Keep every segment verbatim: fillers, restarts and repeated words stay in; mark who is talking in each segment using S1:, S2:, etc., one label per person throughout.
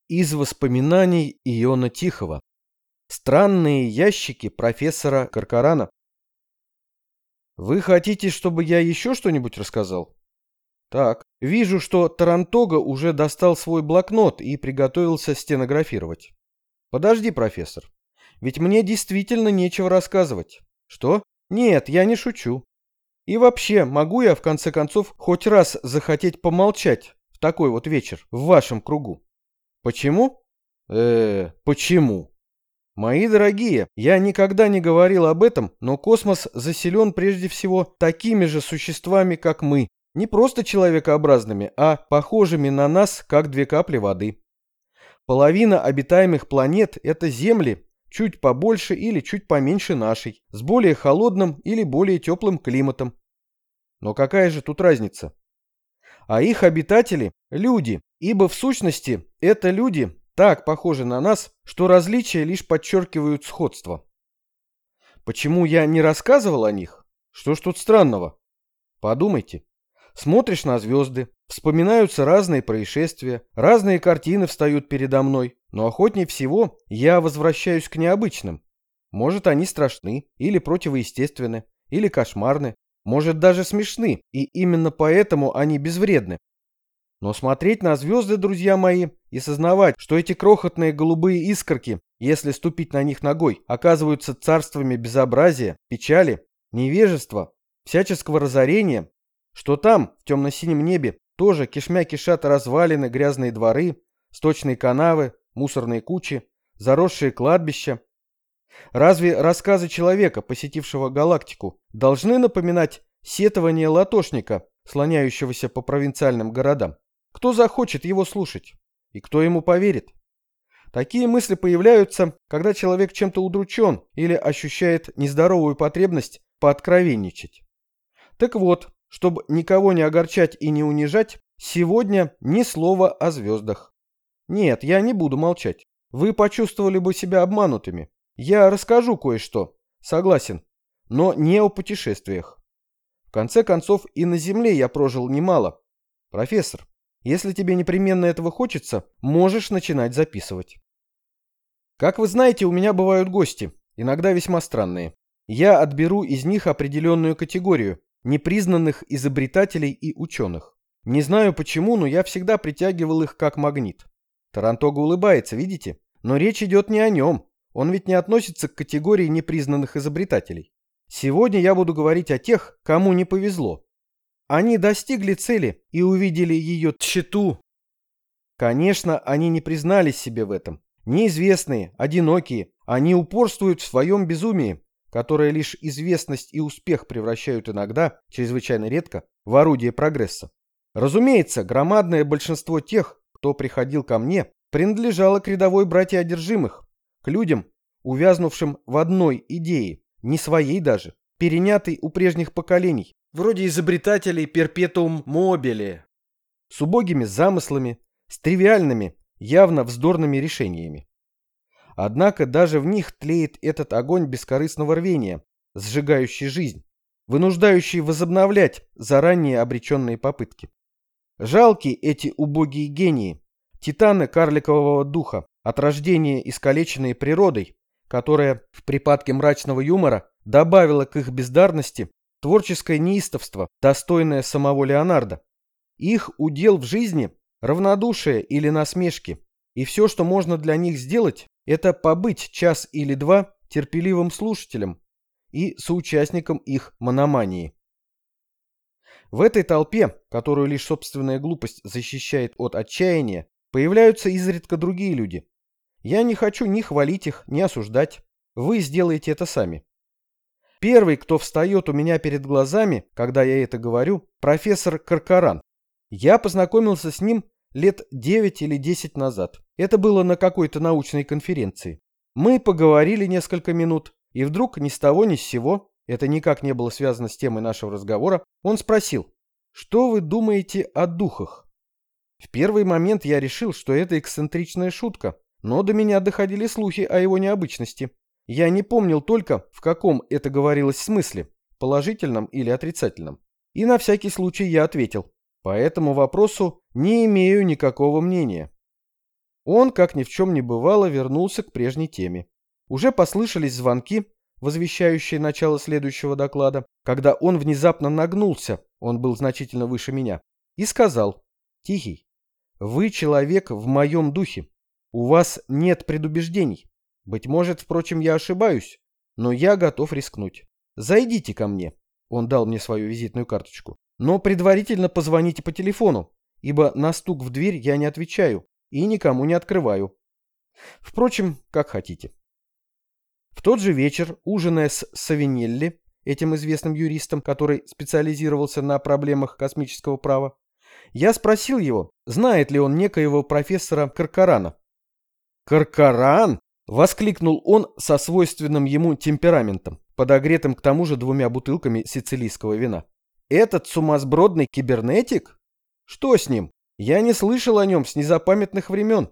S1: Из воспоминаний Иона Тихого. Странные ящики профессора Коркорана. Вы хотите, чтобы я еще что-нибудь рассказал? Так, вижу, что Тарантога уже достал свой блокнот и приготовился стенографировать. Подожди, профессор, ведь мне действительно нечего рассказывать. Что? Нет, я не шучу. И вообще, могу я в конце концов хоть раз захотеть помолчать в такой вот вечер в вашем кругу? Почему? Э, почему? Мои дорогие, я никогда не говорил об этом, но космос заселен прежде всего такими же существами, как мы. Не просто человекообразными, а похожими на нас, как две капли воды. Половина обитаемых планет – это Земли, чуть побольше или чуть поменьше нашей, с более холодным или более теплым климатом. Но какая же тут разница? А их обитатели – люди, ибо в сущности это люди так похожи на нас, что различия лишь подчеркивают сходство. Почему я не рассказывал о них? Что ж тут странного? Подумайте. Смотришь на звезды, вспоминаются разные происшествия, разные картины встают передо мной, но охотнее всего я возвращаюсь к необычным. Может, они страшны, или противоестественны, или кошмарны, может, даже смешны, и именно поэтому они безвредны. Но смотреть на звезды, друзья мои, и сознавать, что эти крохотные голубые искорки, если ступить на них ногой, оказываются царствами безобразия, печали, невежества, всяческого разорения, что там, в темно-синем небе, тоже кишмя кишат развалины, грязные дворы, сточные канавы, мусорные кучи, заросшие кладбища. Разве рассказы человека, посетившего галактику, должны напоминать сетование латошника, слоняющегося по провинциальным городам? Кто захочет его слушать? И кто ему поверит? Такие мысли появляются, когда человек чем-то удручен или ощущает нездоровую потребность пооткровенничать. Так вот, чтобы никого не огорчать и не унижать, сегодня ни слова о звездах. Нет, я не буду молчать. Вы почувствовали бы себя обманутыми. Я расскажу кое-что, согласен, но не о путешествиях. В конце концов, и на Земле я прожил немало. Профессор, если тебе непременно этого хочется, можешь начинать записывать. Как вы знаете, у меня бывают гости, иногда весьма странные. Я отберу из них определенную категорию непризнанных изобретателей и ученых. Не знаю почему, но я всегда притягивал их как магнит. Тарантога улыбается, видите? Но речь идет не о нем. Он ведь не относится к категории непризнанных изобретателей. Сегодня я буду говорить о тех, кому не повезло. Они достигли цели и увидели ее тщету. Конечно, они не признались себе в этом. Неизвестные, одинокие, они упорствуют в своем безумии, которое лишь известность и успех превращают иногда, чрезвычайно редко, в орудие прогресса. Разумеется, громадное большинство тех, кто приходил ко мне, принадлежало к рядовой братье одержимых, к людям, увязнувшим в одной идее, не своей даже, перенятой у прежних поколений, вроде изобретателей перпетуум мобиле, с убогими замыслами, с тривиальными, явно вздорными решениями. Однако даже в них тлеет этот огонь бескорыстного рвения, сжигающий жизнь, вынуждающий возобновлять заранее обреченные попытки. Жалки эти убогие гении, титаны карликового духа, от рождения искалеченные природой, которая в припадке мрачного юмора добавила к их бездарности творческое неистовство, достойное самого Леонардо. Их удел в жизни – равнодушие или насмешки, и все, что можно для них сделать, это побыть час или два терпеливым слушателем и соучастником их мономании. В этой толпе, которую лишь собственная глупость защищает от отчаяния, появляются изредка другие люди. Я не хочу ни хвалить их, ни осуждать. Вы сделаете это сами. Первый, кто встает у меня перед глазами, когда я это говорю, профессор Коркоран. Я познакомился с ним лет девять или десять назад. Это было на какой-то научной конференции. Мы поговорили несколько минут, и вдруг ни с того ни с сего, это никак не было связано с темой нашего разговора, он спросил: «Что вы думаете о духах?» В первый момент я решил, что это эксцентричная шутка, но до меня доходили слухи о его необычности. Я не помнил только, в каком это говорилось смысле, положительном или отрицательном. И на всякий случай я ответил: по этому вопросу не имею никакого мнения. Он, как ни в чем не бывало, вернулся к прежней теме. Уже послышались звонки, возвещающие начало следующего доклада, когда он внезапно нагнулся, он был значительно выше меня, и сказал: «Тихий, вы человек в моем духе. У вас нет предубеждений. Быть может, впрочем, я ошибаюсь, но я готов рискнуть. Зайдите ко мне». Он дал мне свою визитную карточку. «Но предварительно позвоните по телефону, ибо на стук в дверь я не отвечаю и никому не открываю. Впрочем, как хотите». В тот же вечер, ужиная с Савинелли, этим известным юристом, который специализировался на проблемах космического права, я спросил его, знает ли он некоего профессора Коркорана. «Коркоран!» — воскликнул он со свойственным ему темпераментом, подогретым к тому же двумя бутылками сицилийского вина. «Этот сумасбродный кибернетик? Что с ним? Я не слышал о нем с незапамятных времен».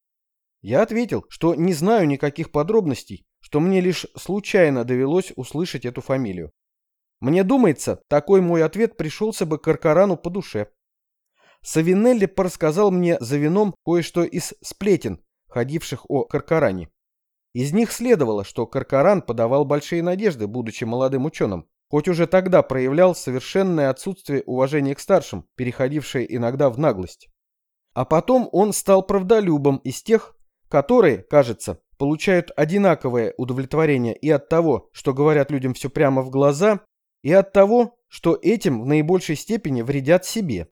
S1: Я ответил, что не знаю никаких подробностей, что мне лишь случайно довелось услышать эту фамилию. Мне думается, такой мой ответ пришелся бы Коркорану по душе. Савинелли порассказал мне за вином кое-что из сплетен, ходивших о Коркоране. Из них следовало, что Коркоран подавал большие надежды, будучи молодым ученым, хоть уже тогда проявлял совершенное отсутствие уважения к старшим, переходившее иногда в наглость. А потом он стал правдолюбом из тех, которые, кажется, получают одинаковое удовлетворение и от того, что говорят людям все прямо в глаза, и от того, что этим в наибольшей степени вредят себе.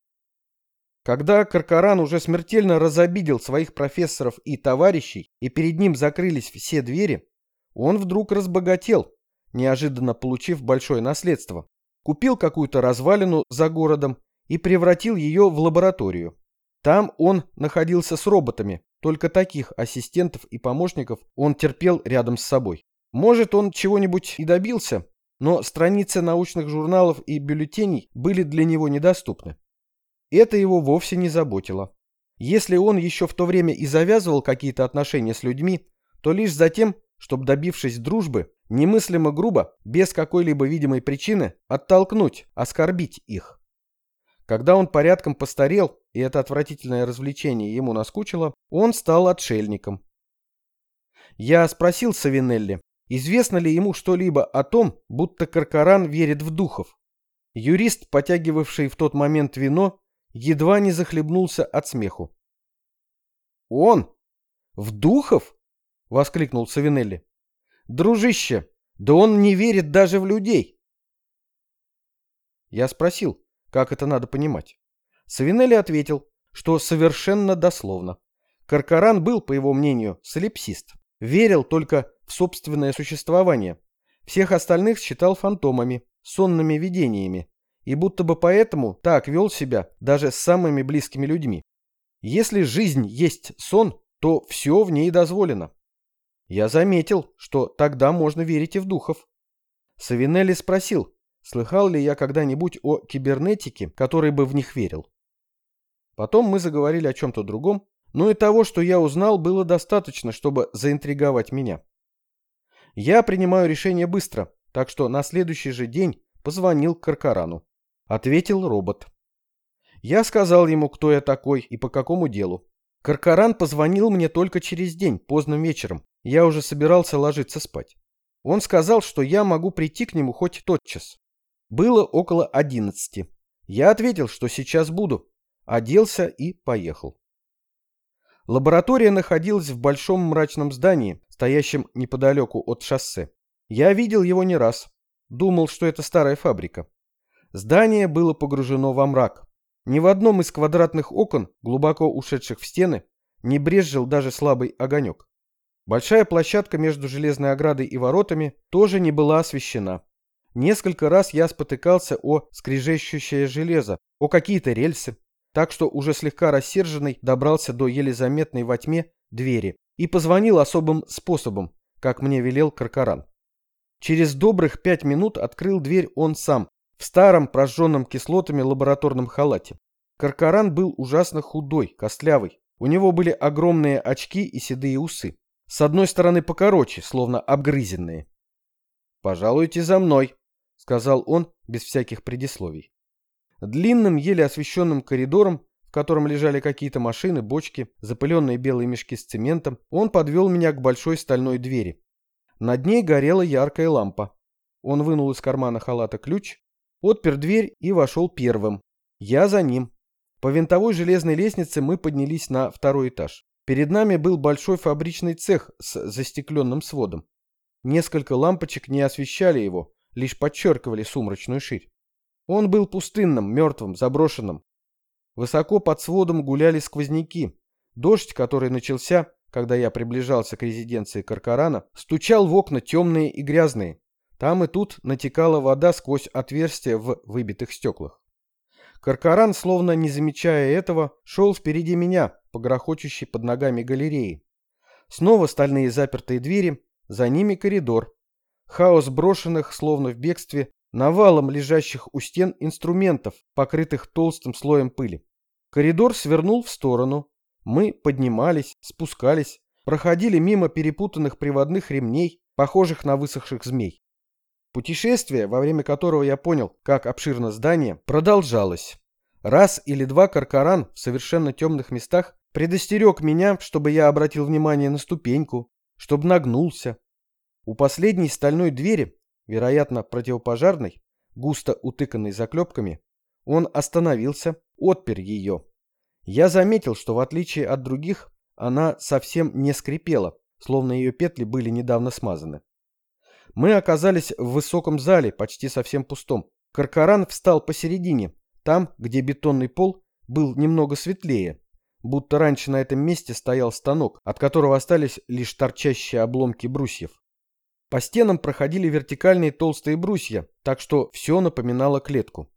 S1: Когда Коркоран уже смертельно разобидел своих профессоров и товарищей, и перед ним закрылись все двери, он вдруг разбогател, неожиданно получив большое наследство, купил какую-то развалину за городом и превратил ее в лабораторию. Там он находился с роботами, только таких ассистентов и помощников он терпел рядом с собой. Может, он чего-нибудь и добился, но страницы научных журналов и бюллетеней были для него недоступны. Это его вовсе не заботило. Если он еще в то время и завязывал какие-то отношения с людьми, то лишь за тем, чтобы, добившись дружбы, немыслимо грубо, без какой-либо видимой причины, оттолкнуть, оскорбить их. Когда он порядком постарел, и это отвратительное развлечение ему наскучило, он стал отшельником. Я спросил Савинелли, известно ли ему что-либо о том, будто Коркоран верит в духов. Юрист, потягивавший в тот момент вино, едва не захлебнулся от смеху. «Он? В духов?» — воскликнул Савинелли. «Дружище, да он не верит даже в людей!» Я спросил, как это надо понимать. Савинелли ответил, что совершенно дословно. Коркоран был, по его мнению, солипсист. Верил только в собственное существование. Всех остальных считал фантомами, сонными видениями. И будто бы поэтому так вел себя даже с самыми близкими людьми. Если жизнь есть сон, то все в ней дозволено. Я заметил, что тогда можно верить и в духов. Савинелли спросил, слыхал ли я когда-нибудь о кибернетике, который бы в них верил. Потом мы заговорили о чем-то другом, но и того, что я узнал, было достаточно, чтобы заинтриговать меня. Я принимаю решение быстро, так что на следующий же день позвонил Коркорану. Ответил робот. Я сказал ему, кто я такой и по какому делу. Коркоран позвонил мне только через день, поздно вечером. Я уже собирался ложиться спать. Он сказал, что я могу прийти к нему хоть тотчас. Было около одиннадцати. Я ответил, что сейчас буду. Оделся и поехал. Лаборатория находилась в большом мрачном здании, стоящем неподалеку от шоссе. Я видел его не раз. Думал, что это старая фабрика. Здание было погружено во мрак. Ни в одном из квадратных окон, глубоко ушедших в стены, не брезжил даже слабый огонек. Большая площадка между железной оградой и воротами тоже не была освещена. Несколько раз я спотыкался о скрежещущее железо, о какие-то рельсы, так что уже слегка рассерженный добрался до еле заметной во тьме двери и позвонил особым способом, как мне велел Коркоран. Через добрых пять минут открыл дверь он сам, в старом прожженном кислотами лабораторном халате. Коркоран был ужасно худой, костлявый. У него были огромные очки и седые усы. С одной стороны покороче, словно обгрызенные. «Пожалуйте за мной», — сказал он без всяких предисловий. Длинным, еле освещенным коридором, в котором лежали какие-то машины, бочки, запыленные белые мешки с цементом, он подвел меня к большой стальной двери. Над ней горела яркая лампа. Он вынул из кармана халата ключ, отпер дверь и вошел первым. Я за ним. По винтовой железной лестнице мы поднялись на второй этаж. Перед нами был большой фабричный цех с застекленным сводом. Несколько лампочек не освещали его, лишь подчеркивали сумрачную ширь. Он был пустынным, мертвым, заброшенным. Высоко под сводом гуляли сквозняки. Дождь, который начался, когда я приближался к резиденции Коркорана, стучал в окна темные и грязные. Там и тут натекала вода сквозь отверстия в выбитых стеклах. Коркоран, словно не замечая этого, шел впереди меня, по грохочущей под ногами галереи. Снова стальные запертые двери, за ними коридор. Хаос брошенных, словно в бегстве, навалом лежащих у стен инструментов, покрытых толстым слоем пыли. Коридор свернул в сторону. Мы поднимались, спускались, проходили мимо перепутанных приводных ремней, похожих на высохших змей. Путешествие, во время которого я понял, как обширно здание, продолжалось. Раз или два Коркоран в совершенно темных местах предостерег меня, чтобы я обратил внимание на ступеньку, чтобы нагнулся. У последней стальной двери, вероятно, противопожарной, густо утыканной заклепками, он остановился, отпер ее. Я заметил, что в отличие от других, она совсем не скрипела, словно ее петли были недавно смазаны. Мы оказались в высоком зале, почти совсем пустом. Коркоран встал посередине, там, где бетонный пол был немного светлее, будто раньше на этом месте стоял станок, от которого остались лишь торчащие обломки брусьев. По стенам проходили вертикальные толстые брусья, так что все напоминало клетку.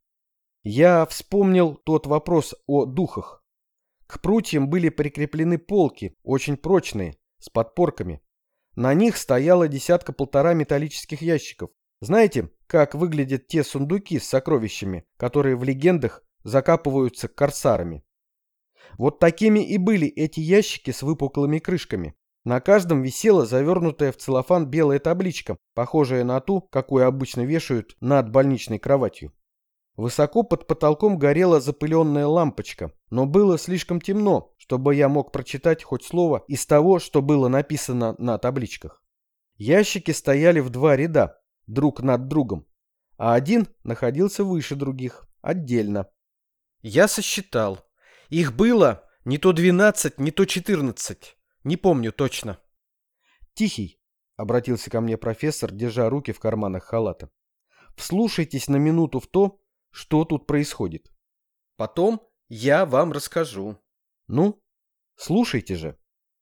S1: Я вспомнил тот вопрос о духах. К прутьям были прикреплены полки, очень прочные, с подпорками. На них стояло десятка-полтора металлических ящиков. Знаете, как выглядят те сундуки с сокровищами, которые в легендах закапываются корсарами? Вот такими и были эти ящики с выпуклыми крышками. На каждом висела завернутая в целлофан белая табличка, похожая на ту, какую обычно вешают над больничной кроватью. Высоко под потолком горела запыленная лампочка, но было слишком темно, чтобы я мог прочитать хоть слово из того, что было написано на табличках. Ящики стояли в два ряда, друг над другом, а один находился выше других, отдельно. Я сосчитал. Их было не то двенадцать, не то четырнадцать. Не помню точно. «Тихий», — обратился ко мне профессор, держа руки в карманах халата. «Вслушайтесь на минуту в то, что тут происходит. Потом я вам расскажу. Ну, слушайте же».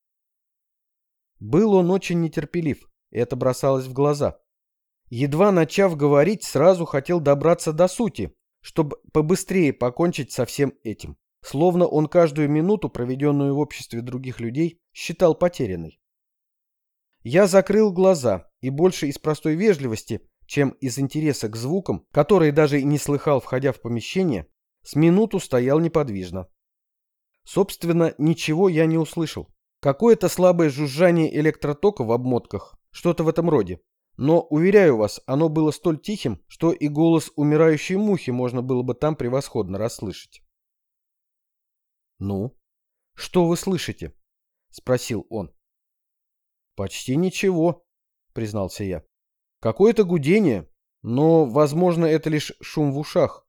S1: Был он очень нетерпелив, и это бросалось в глаза. Едва начав говорить, сразу хотел добраться до сути, чтобы побыстрее покончить со всем этим. Словно он каждую минуту, проведенную в обществе других людей, считал потерянной. Я закрыл глаза, и больше из простой вежливости, чем из интереса к звукам, которые даже и не слыхал, входя в помещение, с минуту стоял неподвижно. Собственно, ничего я не услышал. Какое-то слабое жужжание электротока в обмотках, что-то в этом роде. Но, уверяю вас, оно было столь тихим, что и голос умирающей мухи можно было бы там превосходно расслышать. «Ну, что вы слышите?» — спросил он. «Почти ничего», — признался я. «Какое-то гудение, но, возможно, это лишь шум в ушах».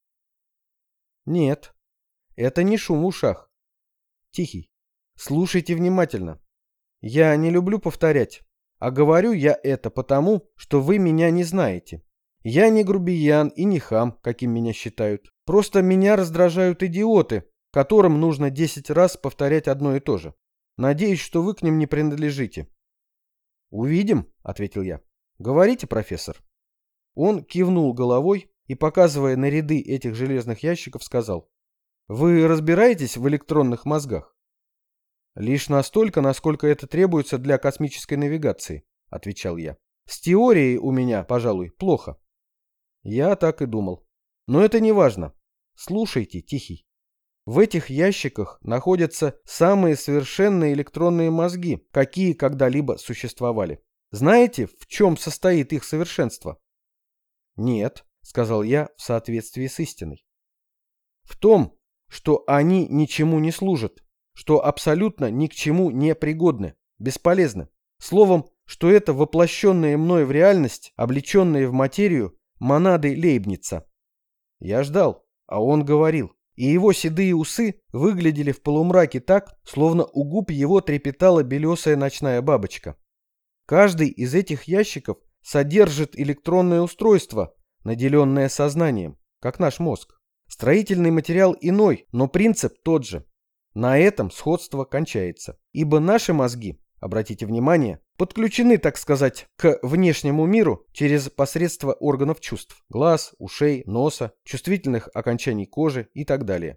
S1: «Нет, это не шум в ушах. Тихий. Слушайте внимательно. Я не люблю повторять, а говорю я это потому, что вы меня не знаете. Я не грубиян и не хам, каким меня считают. Просто меня раздражают идиоты, которым нужно десять раз повторять одно и то же. Надеюсь, что вы к ним не принадлежите». «Увидим», — ответил я. «Говорите, профессор». Он кивнул головой и, показывая на ряды этих железных ящиков, сказал: «Вы разбираетесь в электронных мозгах?» «Лишь настолько, насколько это требуется для космической навигации», — отвечал я. «С теорией у меня, пожалуй, плохо». Я так и думал. Но это не важно. Слушайте, Тихий. В этих ящиках находятся самые совершенные электронные мозги, какие когда-либо существовали. Знаете, в чем состоит их совершенство? «Нет», — сказал я в соответствии с истиной. «В том, что они ничему не служат, что абсолютно ни к чему не пригодны, бесполезны. Словом, что это воплощенные мной в реальность, облеченные в материю, монады Лейбница. Я ждал, а он говорил, и его седые усы выглядели в полумраке так, словно у губ его трепетала белесая ночная бабочка. Каждый из этих ящиков содержит электронное устройство, наделенное сознанием, как наш мозг. Строительный материал иной, но принцип тот же. На этом сходство кончается, ибо наши мозги, обратите внимание, подключены, так сказать, к внешнему миру через посредство органов чувств – глаз, ушей, носа, чувствительных окончаний кожи и так далее.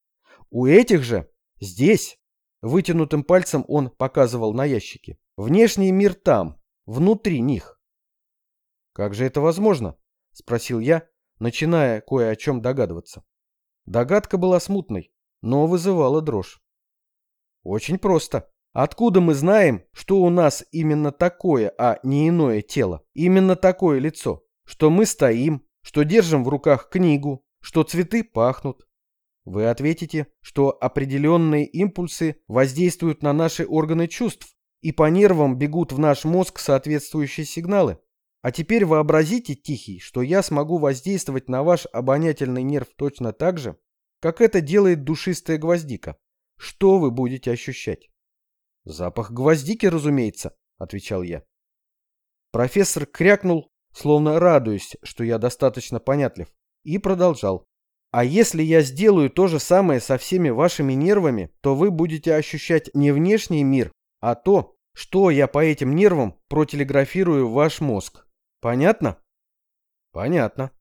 S1: У этих же здесь, вытянутым пальцем он показывал на ящики, внешний мир там, внутри них. «Как же это возможно?» – спросил я, начиная кое о чем догадываться. Догадка была смутной, но вызывала дрожь. Очень просто. Откуда мы знаем, что у нас именно такое, а не иное тело, именно такое лицо, что мы стоим, что держим в руках книгу, что цветы пахнут? Вы ответите, что определенные импульсы воздействуют на наши органы чувств, и по нервам бегут в наш мозг соответствующие сигналы. А теперь вообразите, Тихий, что я смогу воздействовать на ваш обонятельный нерв точно так же, как это делает душистая гвоздика. Что вы будете ощущать? «Запах гвоздики, разумеется», — отвечал я. Профессор крякнул, словно радуясь, что я достаточно понятлив, и продолжал. «А если я сделаю то же самое со всеми вашими нервами, то вы будете ощущать не внешний мир, а то, что я по этим нервам протелеграфирую в ваш мозг. Понятно?» «Понятно».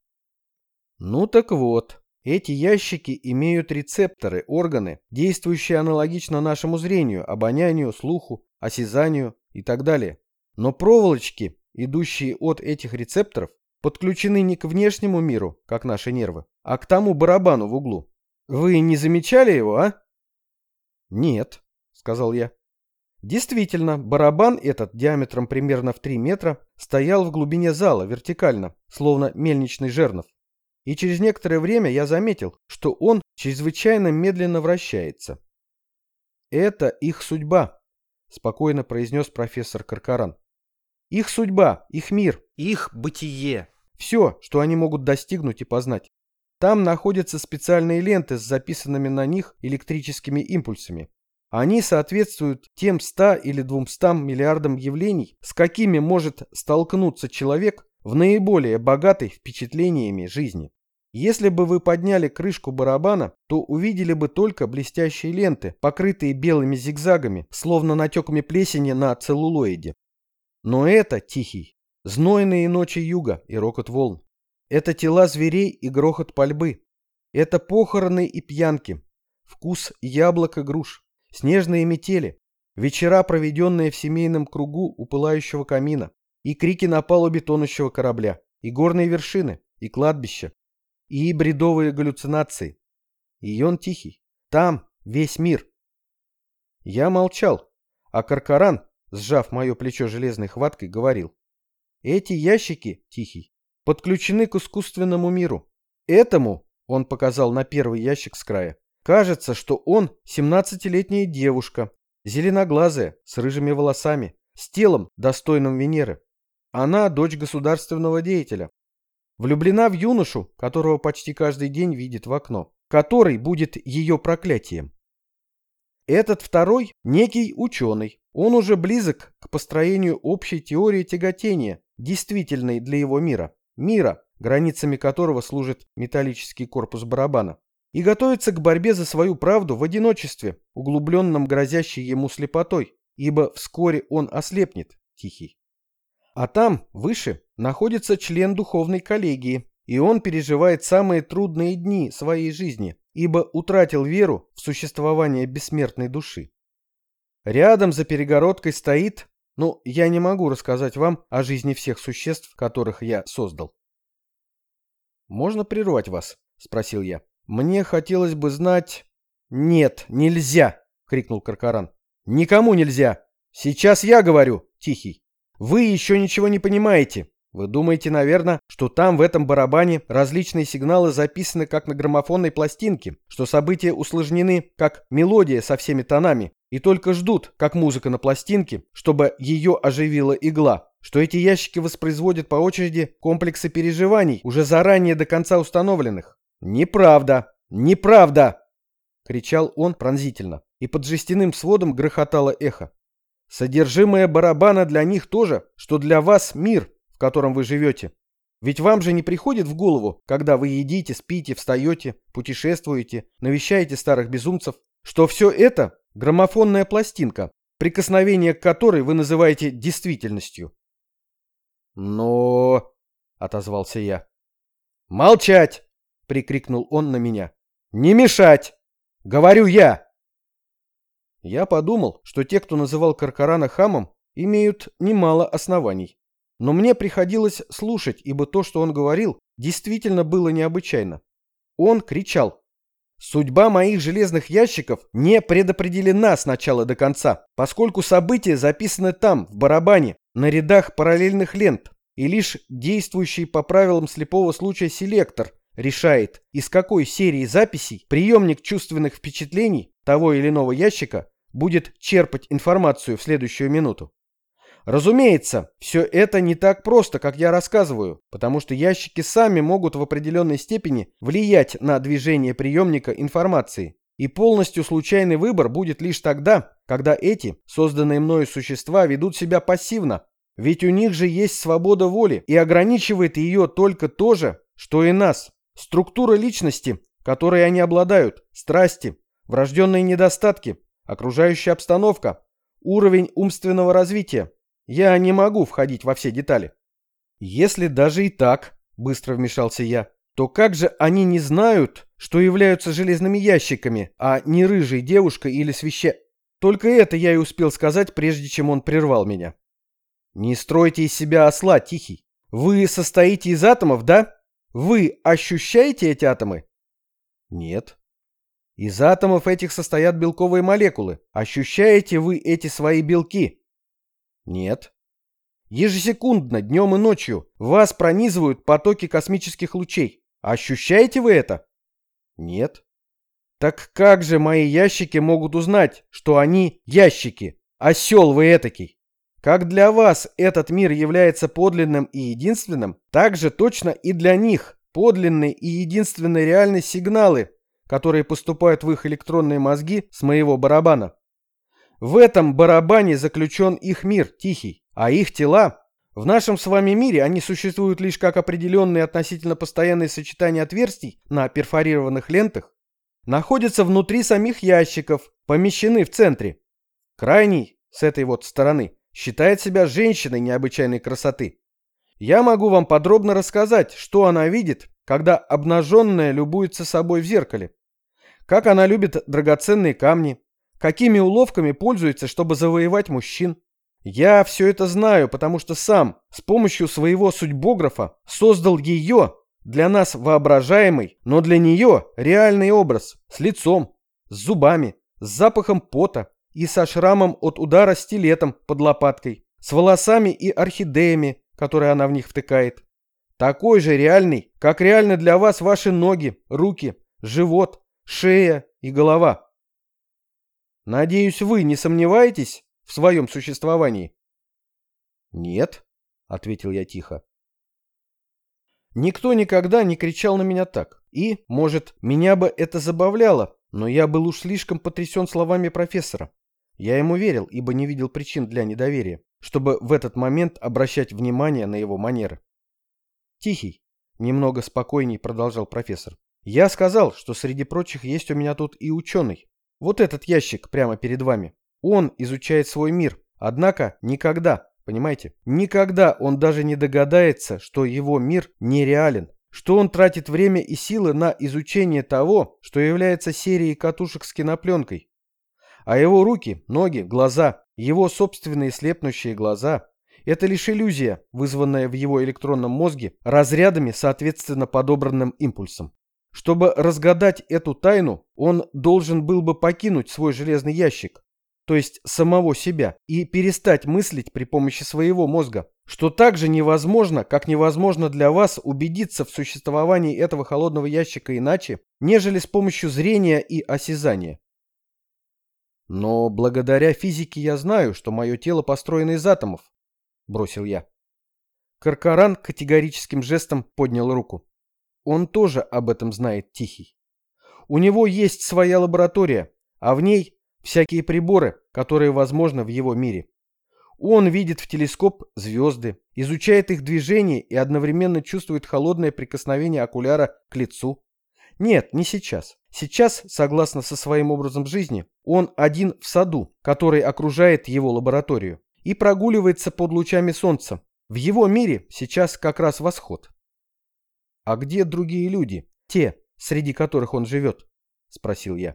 S1: «Ну так вот». Эти ящики имеют рецепторы, органы, действующие аналогично нашему зрению, обонянию, слуху, осязанию и так далее. Но проволочки, идущие от этих рецепторов, подключены не к внешнему миру, как наши нервы, а к тому барабану в углу. Вы не замечали его, а? Нет, сказал я. Действительно, барабан этот диаметром примерно в три метра стоял в глубине зала вертикально, словно мельничный жернов. И через некоторое время я заметил, что он чрезвычайно медленно вращается. «Это их судьба», — спокойно произнес профессор Коркоран. «Их судьба, их мир, их бытие. Все, что они могут достигнуть и познать. Там находятся специальные ленты с записанными на них электрическими импульсами. Они соответствуют тем ста или двумстам миллиардам явлений, с какими может столкнуться человек в наиболее богатой впечатлениями жизни. Если бы вы подняли крышку барабана, то увидели бы только блестящие ленты, покрытые белыми зигзагами, словно натеками плесени на целлулоиде. Но это, Тихий, знойные ночи юга и рокот волн. Это тела зверей и грохот пальбы. Это похороны и пьянки, вкус яблок и груш, снежные метели, вечера, проведенные в семейном кругу у пылающего камина, и крики на палубе тонущего корабля, и горные вершины, и кладбища, и бредовые галлюцинации. И он Тихий. Там весь мир. Я молчал, а Коркоран, сжав мое плечо железной хваткой, говорил. Эти ящики, Тихий, подключены к искусственному миру. Этому, он показал на первый ящик с края, кажется, что он семнадцатилетняя девушка, зеленоглазая, с рыжими волосами, с телом, достойным Венеры. Она дочь государственного деятеля. Влюблена в юношу, которого почти каждый день видит в окно, который будет ее проклятием. Этот второй – некий ученый. Он уже близок к построению общей теории тяготения, действительной для его мира, мира, границами которого служит металлический корпус барабана, и готовится к борьбе за свою правду в одиночестве, углубленном грозящей ему слепотой, ибо вскоре он ослепнет, Тихий. А там, выше, находится член духовной коллегии, и он переживает самые трудные дни своей жизни, ибо утратил веру в существование бессмертной души. Рядом за перегородкой стоит, ну, я не могу рассказать вам о жизни всех существ, которых я создал. «Можно прервать вас?» — спросил я. «Мне хотелось бы знать...» «Нет, нельзя!» — крикнул Коркоран. «Никому нельзя! Сейчас я говорю, Тихий. Вы еще ничего не понимаете. Вы думаете, наверное, что там, в этом барабане, различные сигналы записаны как на граммофонной пластинке, что события усложнены как мелодия со всеми тонами, и только ждут, как музыка на пластинке, чтобы ее оживила игла, что эти ящики воспроизводят по очереди комплексы переживаний, уже заранее до конца установленных. Неправда! Неправда! Кричал он пронзительно, и под жестяным сводом грохотало эхо. Содержимое барабана для них то же, что для вас мир, в котором вы живете. Ведь вам же не приходит в голову, когда вы едите, спите, встаете, путешествуете, навещаете старых безумцев, что все это граммофонная пластинка, прикосновение к которой вы называете действительностью. Но... — отозвался я. «Молчать!» — прикрикнул он на меня. «Не мешать! Говорю я!» Я подумал, что те, кто называл Каркарана хамом, имеют немало оснований. Но мне приходилось слушать, ибо то, что он говорил, действительно было необычайно. Он кричал: «Судьба моих железных ящиков не предопределена с начала до конца, поскольку события записаны там, в барабане, на рядах параллельных лент, и лишь действующий по правилам слепого случая селектор решает, из какой серии записей приемник чувственных впечатлений того или иного ящика будет черпать информацию в следующую минуту. Разумеется, все это не так просто, как я рассказываю, потому что ящики сами могут в определенной степени влиять на движение приемника информации, и полностью случайный выбор будет лишь тогда, когда эти, созданные мною существа, ведут себя пассивно, ведь у них же есть свобода воли, и ограничивает ее только то же, что и нас. Структура личности, которой они обладают, страсти, врожденные недостатки, окружающая обстановка, уровень умственного развития. Я не могу входить во все детали. Если даже и так, быстро вмешался я, то как же они не знают, что являются железными ящиками, а не рыжей девушкой или свяща... Только это я и успел сказать, прежде чем он прервал меня. Не стройте из себя осла, Тихий. Вы состоите из атомов, да? Вы ощущаете эти атомы? Нет. Из атомов этих состоят белковые молекулы. Ощущаете вы эти свои белки? Нет. Ежесекундно, днем и ночью, вас пронизывают потоки космических лучей. Ощущаете вы это? Нет. Так как же мои ящики могут узнать, что они ящики? Осел вы этакий. Как для вас этот мир является подлинным и единственным, так же точно и для них подлинные и единственные реальные сигналы, которые поступают в их электронные мозги с моего барабана. В этом барабане заключен их мир, Тихий, а их тела, в нашем с вами мире они существуют лишь как определенные относительно постоянные сочетания отверстий на перфорированных лентах, находятся внутри самих ящиков, помещены в центре. Крайний, с этой вот стороны, считает себя женщиной необычайной красоты. Я могу вам подробно рассказать, что она видит, когда обнаженная любуется собой в зеркале. Как она любит драгоценные камни, какими уловками пользуется, чтобы завоевать мужчин. Я все это знаю, потому что сам с помощью своего судьбографа создал ее, для нас воображаемый, но для нее реальный образ, с лицом, с зубами, с запахом пота и со шрамом от удара стилетом под лопаткой, с волосами и орхидеями, которые она в них втыкает. Такой же реальный, как реальны для вас ваши ноги, руки, живот, шея и голова. Надеюсь, вы не сомневаетесь в своем существовании? Нет, ответил я тихо. Никто никогда не кричал на меня так. И, может, меня бы это забавляло, но я был уж слишком потрясен словами профессора. Я ему верил, ибо не видел причин для недоверия, чтобы в этот момент обращать внимание на его манеры. Тихий, немного спокойней продолжал профессор. Я сказал, что среди прочих есть у меня тут и ученый. Вот этот ящик прямо перед вами. Он изучает свой мир, однако никогда, понимаете, никогда он даже не догадается, что его мир нереален, что он тратит время и силы на изучение того, что является серией катушек с кинопленкой. А его руки, ноги, глаза, его собственные слепнущие глаза – это лишь иллюзия, вызванная в его электронном мозге разрядами, соответственно подобранным импульсом. Чтобы разгадать эту тайну, он должен был бы покинуть свой железный ящик. то есть самого себя, и перестать мыслить при помощи своего мозга, что так же невозможно, как невозможно для вас убедиться в существовании этого холодного ящика иначе, нежели с помощью зрения и осязания. Но благодаря физике я знаю, что мое тело построено из атомов, бросил я. Каркаран категорическим жестом поднял руку. Он тоже об этом знает, Тихий. У него есть своя лаборатория, а в ней всякие приборы, которые возможны в его мире. Он видит в телескоп звезды, изучает их движение и одновременно чувствует холодное прикосновение окуляра к лицу. Нет, не сейчас. Сейчас, согласно со своим образом жизни, он один в саду, который окружает его лабораторию, и прогуливается под лучами солнца. В его мире сейчас как раз восход. «А где другие люди, те, среди которых он живет?» — спросил я.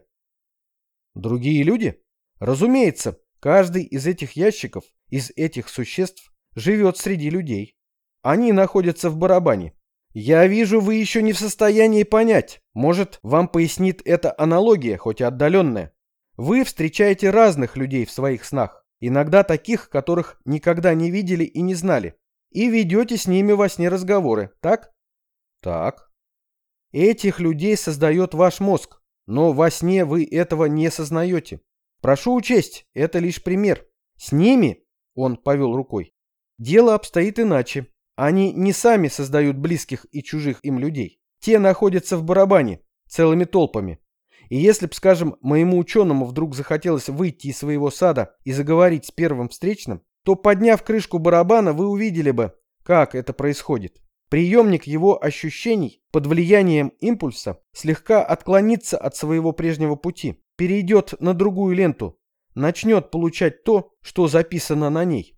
S1: «Другие люди? Разумеется, каждый из этих ящиков, из этих существ, живет среди людей. Они находятся в барабане. Я вижу, вы еще не в состоянии понять. Может, вам пояснит эта аналогия, хоть и отдаленная. Вы встречаете разных людей в своих снах, иногда таких, которых никогда не видели и не знали, и ведете с ними во сне разговоры, так? Так. Этих людей создает ваш мозг, но во сне вы этого не сознаете. Прошу учесть, это лишь пример. С ними, он повел рукой, дело обстоит иначе. Они не сами создают близких и чужих им людей. Те находятся в барабане, целыми толпами. И если б, скажем, моему ученому вдруг захотелось выйти из своего сада и заговорить с первым встречным, то, подняв крышку барабана, вы увидели бы, как это происходит. Приемник его ощущений под влиянием импульса слегка отклонится от своего прежнего пути, перейдет на другую ленту, начнет получать то, что записано на ней.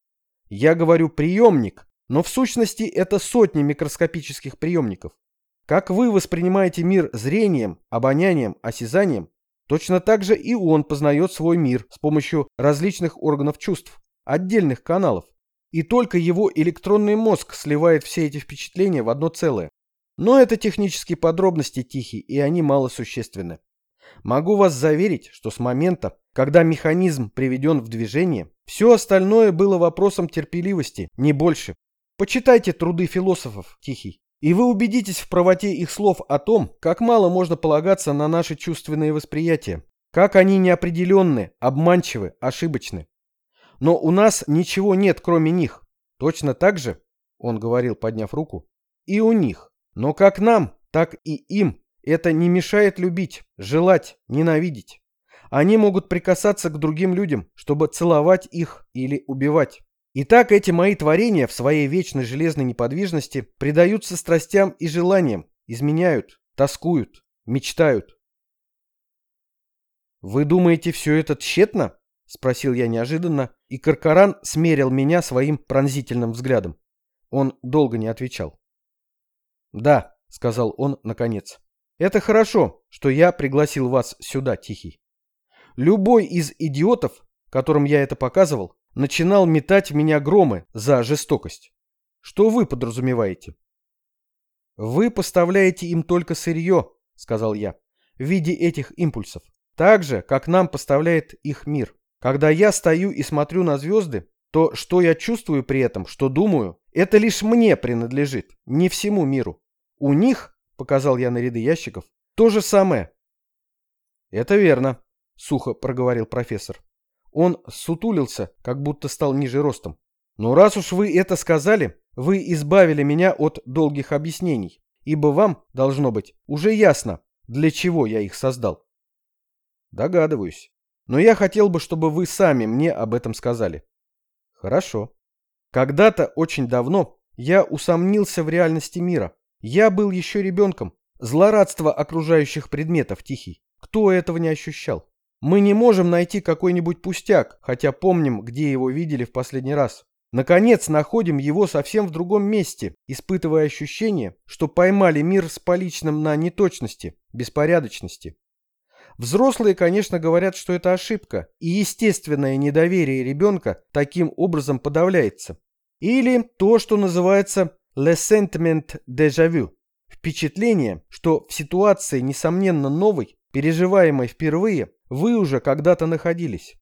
S1: Я говорю приемник, но в сущности это сотни микроскопических приемников. Как вы воспринимаете мир зрением, обонянием, осязанием, точно так же и он познает свой мир с помощью различных органов чувств, отдельных каналов. И только его электронный мозг сливает все эти впечатления в одно целое. Но это технические подробности, Тихий, и они малосущественны. Могу вас заверить, что с момента, когда механизм приведен в движение, все остальное было вопросом терпеливости, не больше. Почитайте труды философов, Тихий, и вы убедитесь в правоте их слов о том, как мало можно полагаться на наши чувственные восприятия, как они неопределенны, обманчивы, ошибочны. Но у нас ничего нет, кроме них. Точно так же, он говорил, подняв руку, и у них. Но как нам, так и им это не мешает любить, желать, ненавидеть. Они могут прикасаться к другим людям, чтобы целовать их или убивать. Итак, эти мои творения в своей вечной железной неподвижности предаются страстям и желаниям, изменяют, тоскуют, мечтают. «Вы думаете, все это тщетно?» — спросил я неожиданно, и Каркаран смерил меня своим пронзительным взглядом. Он долго не отвечал. «Да», — сказал он наконец, — «это хорошо, что я пригласил вас сюда, Тихий. Любой из идиотов, которым я это показывал, начинал метать в меня громы за жестокость. Что вы подразумеваете?» «Вы поставляете им только сырье», — сказал я, — «в виде этих импульсов, так же, как нам поставляет их мир. Когда я стою и смотрю на звезды, то что я чувствую при этом, что думаю, это лишь мне принадлежит, не всему миру. У них, — показал я на ряды ящиков, — то же самое». «Это верно», — сухо проговорил профессор. Он сутулился, как будто стал ниже ростом. «Но раз уж вы это сказали, вы избавили меня от долгих объяснений, ибо вам, должно быть, уже ясно, для чего я их создал». «Догадываюсь. Но я хотел бы, чтобы вы сами мне об этом сказали». «Хорошо. Когда-то, очень давно, я усомнился в реальности мира. Я был еще ребенком. Злорадство окружающих предметов, Тихий. Кто этого не ощущал? Мы не можем найти какой-нибудь пустяк, хотя помним, где его видели в последний раз. Наконец, находим его совсем в другом месте, испытывая ощущение, что поймали мир с поличным на неточности, беспорядочности. Взрослые, конечно, говорят, что это ошибка, и естественное недоверие ребенка таким образом подавляется. Или то, что называется «le sentiment déjà vu» – впечатление, что в ситуации, несомненно, новой, переживаемой впервые, вы уже когда-то находились.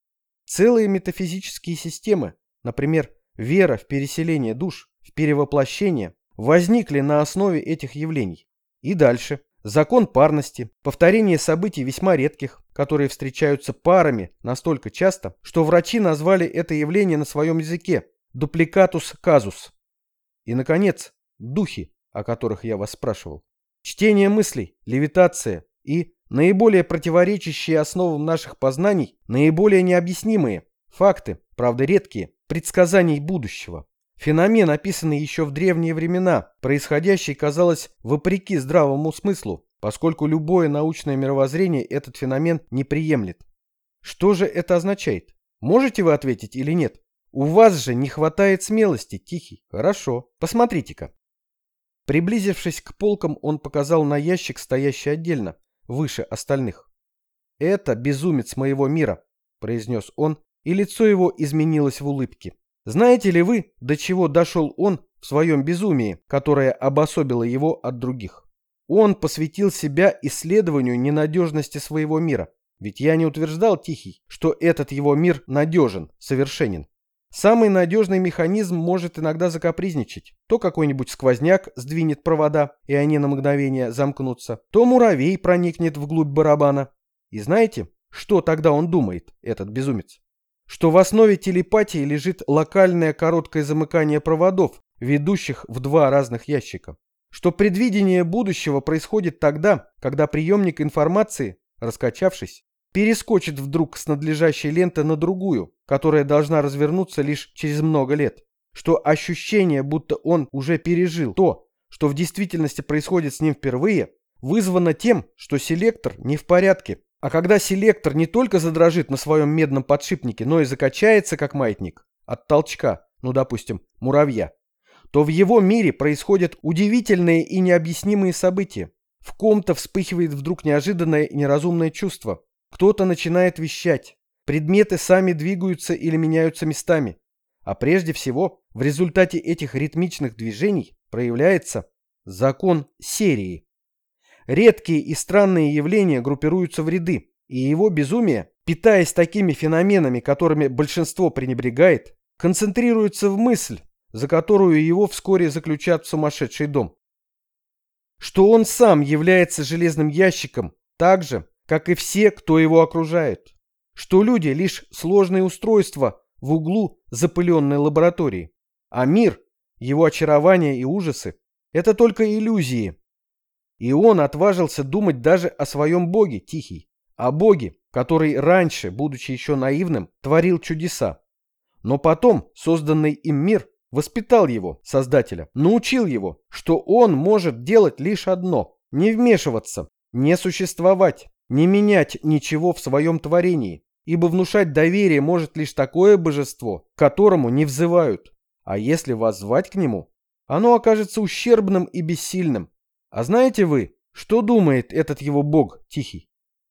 S1: Целые метафизические системы, например, вера в переселение душ, в перевоплощение, возникли на основе этих явлений. И дальше. Закон парности, повторение событий весьма редких, которые встречаются парами настолько часто, что врачи назвали это явление на своем языке дупликатус казус. И, наконец, духи, о которых я вас спрашивал. Чтение мыслей, левитация и наиболее противоречащие основам наших познаний, наиболее необъяснимые факты, правда редкие, предсказаний будущего. Феномен, описанный еще в древние времена, происходящий, казалось, вопреки здравому смыслу, поскольку любое научное мировоззрение этот феномен не приемлет. Что же это означает? Можете вы ответить или нет? У вас же не хватает смелости, Тихий. Хорошо, посмотрите-ка. Приблизившись к полкам, он показал на ящик, стоящий отдельно, выше остальных. «Это безумец моего мира», — произнес он, и лицо его изменилось в улыбке. Знаете ли вы, до чего дошел он в своем безумии, которое обособило его от других? Он посвятил себя исследованию ненадежности своего мира. Ведь я не утверждал, Тихий, что этот его мир надежен, совершенен. Самый надежный механизм может иногда закапризничать. То какой-нибудь сквозняк сдвинет провода, и они на мгновение замкнутся, то муравей проникнет вглубь барабана. И знаете, что тогда он думает, этот безумец? Что в основе телепатии лежит локальное короткое замыкание проводов, ведущих в два разных ящика. Что предвидение будущего происходит тогда, когда приемник информации, раскачавшись, перескочит вдруг с надлежащей ленты на другую, которая должна развернуться лишь через много лет. Что ощущение, будто он уже пережил то, что в действительности происходит с ним впервые, вызвано тем, что селектор не в порядке. А когда селектор не только задрожит на своем медном подшипнике, но и закачается, как маятник, от толчка, ну, допустим, муравья, то в его мире происходят удивительные и необъяснимые события. В ком-то вспыхивает вдруг неожиданное и неразумное чувство. Кто-то начинает вещать. Предметы сами двигаются или меняются местами. А прежде всего, в результате этих ритмичных движений проявляется закон серии. Редкие и странные явления группируются в ряды, и его безумие, питаясь такими феноменами, которыми большинство пренебрегает, концентрируется в мысль, за которую его вскоре заключат в сумасшедший дом. Что он сам является железным ящиком, так же, как и все, кто его окружает. Что люди лишь сложные устройства в углу запыленной лаборатории, а мир, его очарования и ужасы – это только иллюзии. И он отважился думать даже о своем Боге, Тихий, о Боге, который раньше, будучи еще наивным, творил чудеса. Но потом созданный им мир воспитал его, Создателя, научил его, что он может делать лишь одно – не вмешиваться, не существовать, не менять ничего в своем творении, ибо внушать доверие может лишь такое божество, к которому не взывают. А если воззвать к нему, оно окажется ущербным и бессильным. А знаете вы, что думает этот его бог Тихий?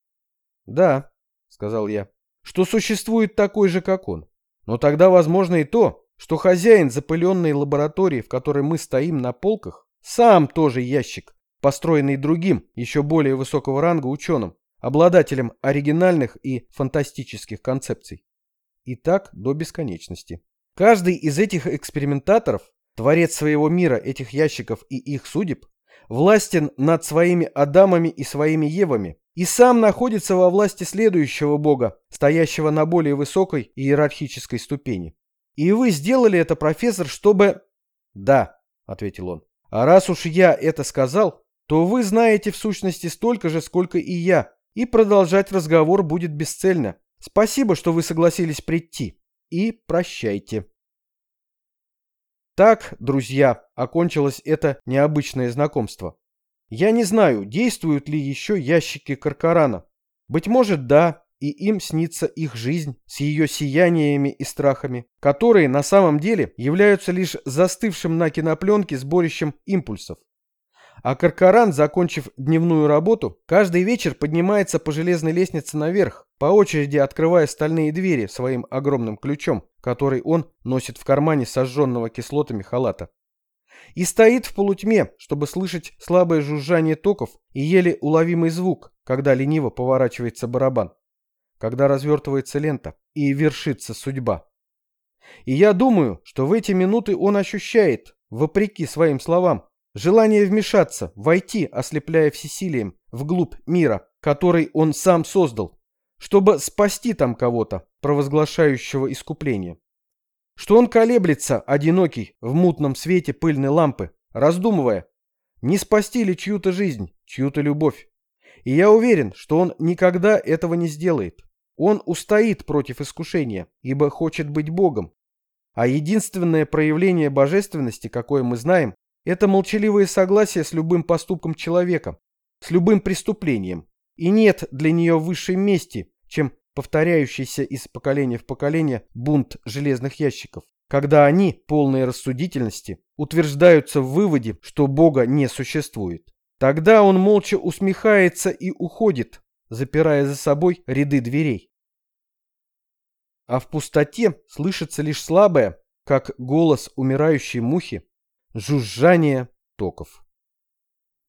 S1: Да, сказал я, что существует такой же, как он. Но тогда возможно и то, что хозяин запыленной лаборатории, в которой мы стоим на полках, сам тоже ящик, построенный другим, еще более высокого ранга ученым, обладателем оригинальных и фантастических концепций. И так до бесконечности. Каждый из этих экспериментаторов, творец своего мира, этих ящиков и их судеб, властен над своими Адамами и своими Евами, и сам находится во власти следующего бога, стоящего на более высокой иерархической ступени. И вы сделали это, профессор, чтобы... Да, ответил он. А раз уж я это сказал, то вы знаете в сущности столько же, сколько и я, и продолжать разговор будет бесцельно. Спасибо, что вы согласились прийти. И прощайте. Так, друзья, окончилось это необычное знакомство. Я не знаю, действуют ли еще ящики Каркарана. Быть может, да, и им снится их жизнь с ее сияниями и страхами, которые на самом деле являются лишь застывшим на кинопленке сборищем импульсов. А Каркаран, закончив дневную работу, каждый вечер поднимается по железной лестнице наверх, по очереди открывая стальные двери своим огромным ключом, который он носит в кармане сожженного кислотами халата. И стоит в полутьме, чтобы слышать слабое жужжание токов и еле уловимый звук, когда лениво поворачивается барабан. Когда развертывается лента, и вершится судьба. И я думаю, что в эти минуты он ощущает, вопреки своим словам, желание вмешаться, войти, ослепляя всесилием, вглубь мира, который он сам создал, чтобы спасти там кого-то, провозглашающего искупление. Что он колеблется, одинокий, в мутном свете пыльной лампы, раздумывая, не спасти ли чью-то жизнь, чью-то любовь. И я уверен, что он никогда этого не сделает. Он устоит против искушения, ибо хочет быть Богом. А единственное проявление божественности, какое мы знаем, это молчаливое согласие с любым поступком человека, с любым преступлением. И нет для нее высшей мести, чем повторяющийся из поколения в поколение бунт железных ящиков, когда они, полные рассудительности, утверждаются в выводе, что Бога не существует. Тогда он молча усмехается и уходит, запирая за собой ряды дверей. А в пустоте слышится лишь слабое, как голос умирающей мухи, жужжание токов.